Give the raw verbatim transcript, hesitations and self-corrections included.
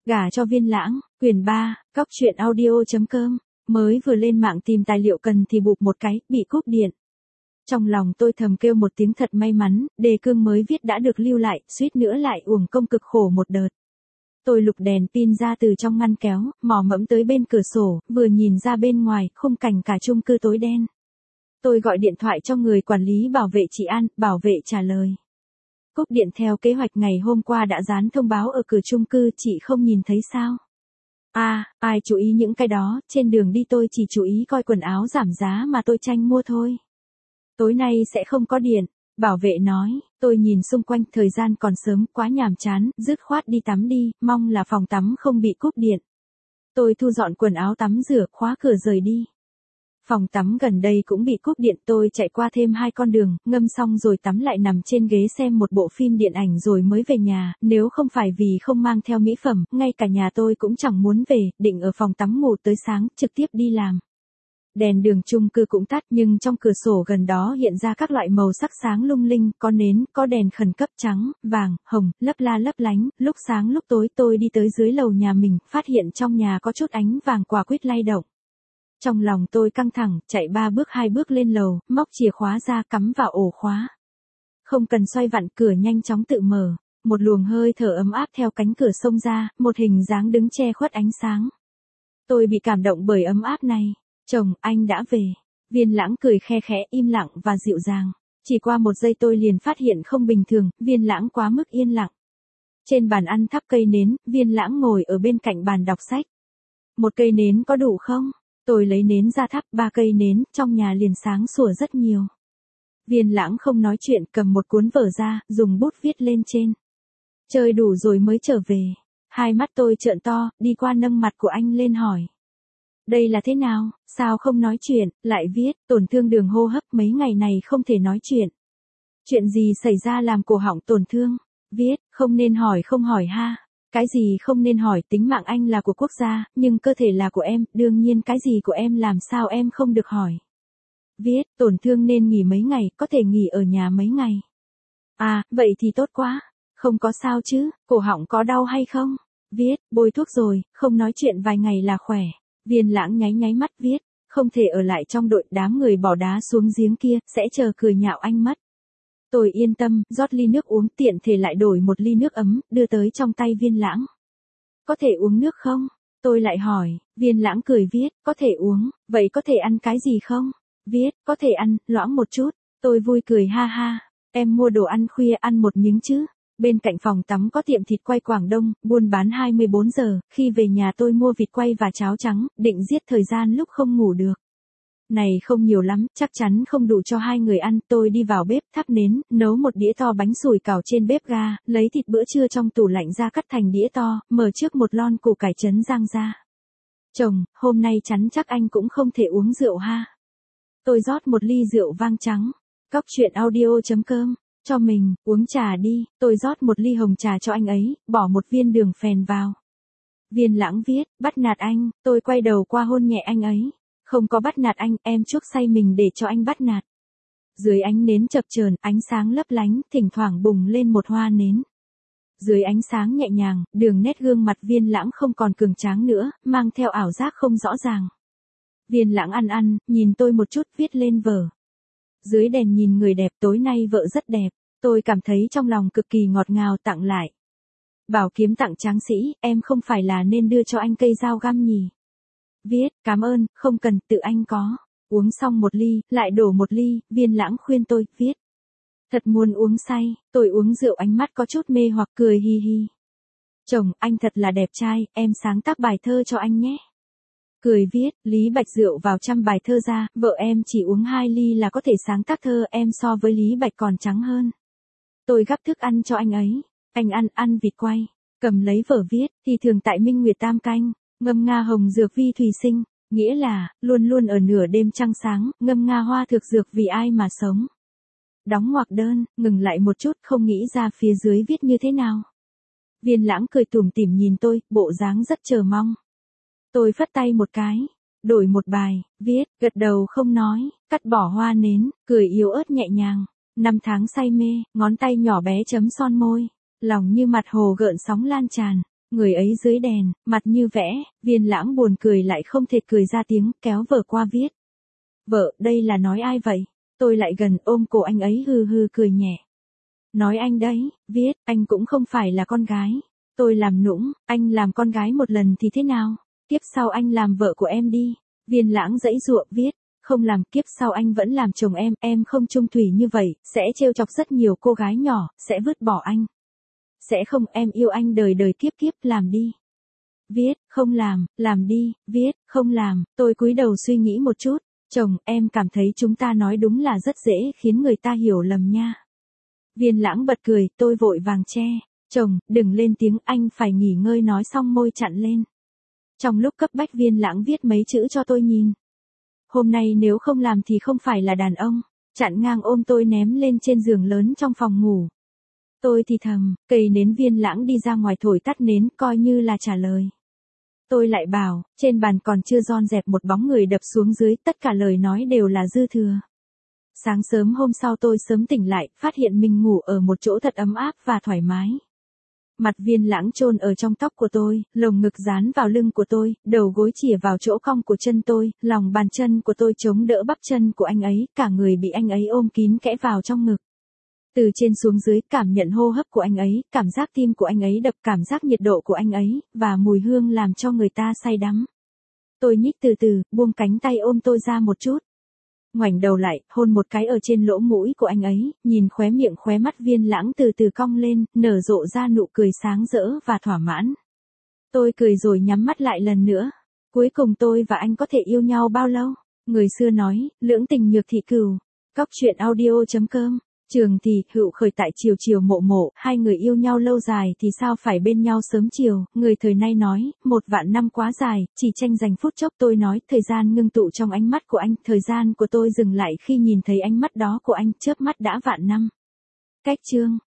Gả cho Viên Lãng, quyển ba, cóc truyện audio chấm com, mới vừa lên mạng tìm tài liệu cần thì bụp một cái, bị cúp điện. Trong lòng tôi thầm kêu một tiếng thật may mắn, đề cương mới viết đã được lưu lại, suýt nữa lại uổng công cực khổ một đợt. Tôi lục đèn pin ra từ trong ngăn kéo, mò mẫm tới bên cửa sổ, vừa nhìn ra bên ngoài, khung cảnh cả chung cư tối đen. Tôi gọi điện thoại cho người quản lý bảo vệ chị An, bảo vệ trả lời. Cúp điện theo kế hoạch ngày hôm qua đã dán thông báo ở cửa chung cư, chị không nhìn thấy sao? À, ai chú ý những cái đó, trên đường đi tôi chỉ chú ý coi quần áo giảm giá mà tôi tranh mua thôi. Tối nay sẽ không có điện, bảo vệ nói, tôi nhìn xung quanh, thời gian còn sớm, quá nhàm chán, dứt khoát đi tắm đi, mong là phòng tắm không bị cúp điện. Tôi thu dọn quần áo tắm rửa, khóa cửa rời đi. Phòng tắm gần đây cũng bị cúp điện, tôi chạy qua thêm hai con đường, ngâm xong rồi tắm lại nằm trên ghế xem một bộ phim điện ảnh rồi mới về nhà, nếu không phải vì không mang theo mỹ phẩm, ngay cả nhà tôi cũng chẳng muốn về, định ở phòng tắm ngủ tới sáng, trực tiếp đi làm. Đèn đường chung cư cũng tắt nhưng trong cửa sổ gần đó hiện ra các loại màu sắc sáng lung linh, có nến, có đèn khẩn cấp trắng, vàng, hồng, lấp la lấp lánh, lúc sáng lúc tối tôi đi tới dưới lầu nhà mình, phát hiện trong nhà có chút ánh vàng quả quýt lay động. Trong lòng tôi căng thẳng, chạy ba bước hai bước lên lầu, móc chìa khóa ra cắm vào ổ khóa. Không cần xoay vặn, cửa nhanh chóng tự mở, một luồng hơi thở ấm áp theo cánh cửa xông ra, một hình dáng đứng che khuất ánh sáng. Tôi bị cảm động bởi ấm áp này. Chồng, anh đã về. Viên Lãng cười khe khẽ, im lặng và dịu dàng. Chỉ qua một giây tôi liền phát hiện không bình thường, Viên Lãng quá mức yên lặng. Trên bàn ăn thắp cây nến, Viên Lãng ngồi ở bên cạnh bàn đọc sách. Một cây nến có đủ không? Tôi lấy nến ra thắp, ba cây nến, trong nhà liền sáng sủa rất nhiều. Viên Lãng không nói chuyện, cầm một cuốn vở ra, dùng bút viết lên trên. Chơi đủ rồi mới trở về. Hai mắt tôi trợn to, đi qua nâng mặt của anh lên hỏi. Đây là thế nào, sao không nói chuyện, lại viết, tổn thương đường hô hấp, mấy ngày này không thể nói chuyện. Chuyện gì xảy ra làm cổ họng tổn thương? Viết, không nên hỏi không hỏi ha. Cái gì không nên hỏi, tính mạng anh là của quốc gia, nhưng cơ thể là của em, đương nhiên cái gì của em làm sao em không được hỏi. Viết, tổn thương nên nghỉ mấy ngày, có thể nghỉ ở nhà mấy ngày. À, vậy thì tốt quá. Không có sao chứ, cổ họng có đau hay không? Viết, bôi thuốc rồi, không nói chuyện vài ngày là khỏe. Viên Lãng nháy nháy mắt viết, không thể ở lại trong đội, đám người bỏ đá xuống giếng kia, sẽ chờ cười nhạo anh mất. Tôi yên tâm, rót ly nước uống, tiện thể lại đổi một ly nước ấm, đưa tới trong tay Viên Lãng. Có thể uống nước không? Tôi lại hỏi, Viên Lãng cười viết, có thể uống, vậy có thể ăn cái gì không? Viết, có thể ăn, loãng một chút. Tôi vui cười ha ha, em mua đồ ăn khuya ăn một miếng chứ. Bên cạnh phòng tắm có tiệm thịt quay Quảng Đông, buôn bán hai mươi bốn giờ, khi về nhà tôi mua vịt quay và cháo trắng, định giết thời gian lúc không ngủ được. Này không nhiều lắm, chắc chắn không đủ cho hai người ăn, tôi đi vào bếp, thắp nến, nấu một đĩa to bánh sủi cảo trên bếp ga, lấy thịt bữa trưa trong tủ lạnh ra cắt thành đĩa to, mở trước một lon củ cải trấn rang ra. Chồng, hôm nay chắn chắc anh cũng không thể uống rượu ha. Tôi rót một ly rượu vang trắng. Cóc truyện audio chấm com. Cho mình, uống trà đi, tôi rót một ly hồng trà cho anh ấy, bỏ một viên đường phèn vào. Viên Lãng viết, bắt nạt anh, tôi quay đầu qua hôn nhẹ anh ấy. Không có bắt nạt anh, em chuốc say mình để cho anh bắt nạt. Dưới ánh nến chập chờn, ánh sáng lấp lánh, thỉnh thoảng bùng lên một hoa nến. Dưới ánh sáng nhẹ nhàng, đường nét gương mặt Viên Lãng không còn cường tráng nữa, mang theo ảo giác không rõ ràng. Viên Lãng ăn ăn, nhìn tôi một chút, viết lên vở. Dưới đèn nhìn người đẹp, tối nay vợ rất đẹp, tôi cảm thấy trong lòng cực kỳ ngọt ngào, tặng lại. Bảo kiếm tặng tráng sĩ, em không phải là nên đưa cho anh cây dao găm nhỉ? Viết, cảm ơn, không cần, tự anh có. Uống xong một ly, lại đổ một ly, Viên Lãng khuyên tôi, viết. Thật muốn uống say, tôi uống rượu ánh mắt có chút mê hoặc cười hi hi. Chồng, anh thật là đẹp trai, em sáng tác bài thơ cho anh nhé. Cười viết, Lý Bạch rượu vào trăm bài thơ ra, vợ em chỉ uống hai ly là có thể sáng tác thơ, em so với Lý Bạch còn trắng hơn. Tôi gắp thức ăn cho anh ấy, anh ăn, ăn vịt quay, cầm lấy vở viết, thì thường tại Minh Nguyệt Tam Canh, ngâm nga hồng dược vi thủy sinh, nghĩa là, luôn luôn ở nửa đêm trăng sáng, ngâm nga hoa thực dược vì ai mà sống. Đóng ngoặc đơn, ngừng lại một chút, không nghĩ ra phía dưới viết như thế nào. Viên Lãng cười tủm tỉm nhìn tôi, bộ dáng rất chờ mong. Tôi phất tay một cái, đổi một bài, viết, gật đầu không nói, cắt bỏ hoa nến, cười yếu ớt nhẹ nhàng. Năm tháng say mê, ngón tay nhỏ bé chấm son môi, lòng như mặt hồ gợn sóng lan tràn. Người ấy dưới đèn, mặt như vẽ, Viên Lãng buồn cười lại không thể cười ra tiếng, kéo vợ qua viết. Vợ, đây là nói ai vậy? Tôi lại gần ôm cổ anh ấy hừ hừ cười nhẹ. Nói anh đấy, viết, anh cũng không phải là con gái. Tôi làm nũng, anh làm con gái một lần thì thế nào? Kiếp sau anh làm vợ của em đi. Viên Lãng giãy giụa viết. Không làm, kiếp sau anh vẫn làm chồng em, em không chung thủy như vậy, sẽ trêu chọc rất nhiều cô gái nhỏ, sẽ vứt bỏ anh. Sẽ không, em yêu anh đời đời kiếp kiếp, làm đi. Viết, không làm, làm đi, viết, không làm, tôi cúi đầu suy nghĩ một chút. Chồng, em cảm thấy chúng ta nói đúng là rất dễ khiến người ta hiểu lầm nha. Viên Lãng bật cười, tôi vội vàng che. Chồng, đừng lên tiếng, anh phải nghỉ ngơi nói xong môi chặn lên. Trong lúc cấp bách Viên Lãng viết mấy chữ cho tôi nhìn. Hôm nay nếu không làm thì không phải là đàn ông, chặn ngang ôm tôi ném lên trên giường lớn trong phòng ngủ. Tôi thì thầm, cây nến. Viên Lãng đi ra ngoài thổi tắt nến, coi như là trả lời. Tôi lại bảo, trên bàn còn chưa dọn dẹp một bóng người đập xuống dưới, tất cả lời nói đều là dư thừa. Sáng sớm hôm sau tôi sớm tỉnh lại, phát hiện mình ngủ ở một chỗ thật ấm áp và thoải mái. Mặt Viên Lãng chôn ở trong tóc của tôi, lồng ngực dán vào lưng của tôi, đầu gối chìa vào chỗ cong của chân tôi, lòng bàn chân của tôi chống đỡ bắp chân của anh ấy, cả người bị anh ấy ôm kín kẽ vào trong ngực. Từ trên xuống dưới, cảm nhận hô hấp của anh ấy, cảm giác tim của anh ấy đập, cảm giác nhiệt độ của anh ấy, và mùi hương làm cho người ta say đắm. Tôi nhích từ từ, buông cánh tay ôm tôi ra một chút. Ngoảnh đầu lại, hôn một cái ở trên lỗ mũi của anh ấy, nhìn khóe miệng khóe mắt Viên Lãng từ từ cong lên, nở rộ ra nụ cười sáng rỡ và thỏa mãn. Tôi cười rồi nhắm mắt lại lần nữa. Cuối cùng tôi và anh có thể yêu nhau bao lâu? Người xưa nói, lưỡng tình nhược thị cừu. Cóc truyện audio chấm com. Trường thì, hữu khởi tại chiều chiều mộ mộ, hai người yêu nhau lâu dài thì sao phải bên nhau sớm chiều, người thời nay nói, một vạn năm quá dài, chỉ tranh giành phút chốc. Tôi nói, thời gian ngưng tụ trong ánh mắt của anh, thời gian của tôi dừng lại khi nhìn thấy ánh mắt đó của anh, chớp mắt đã vạn năm. Cách chương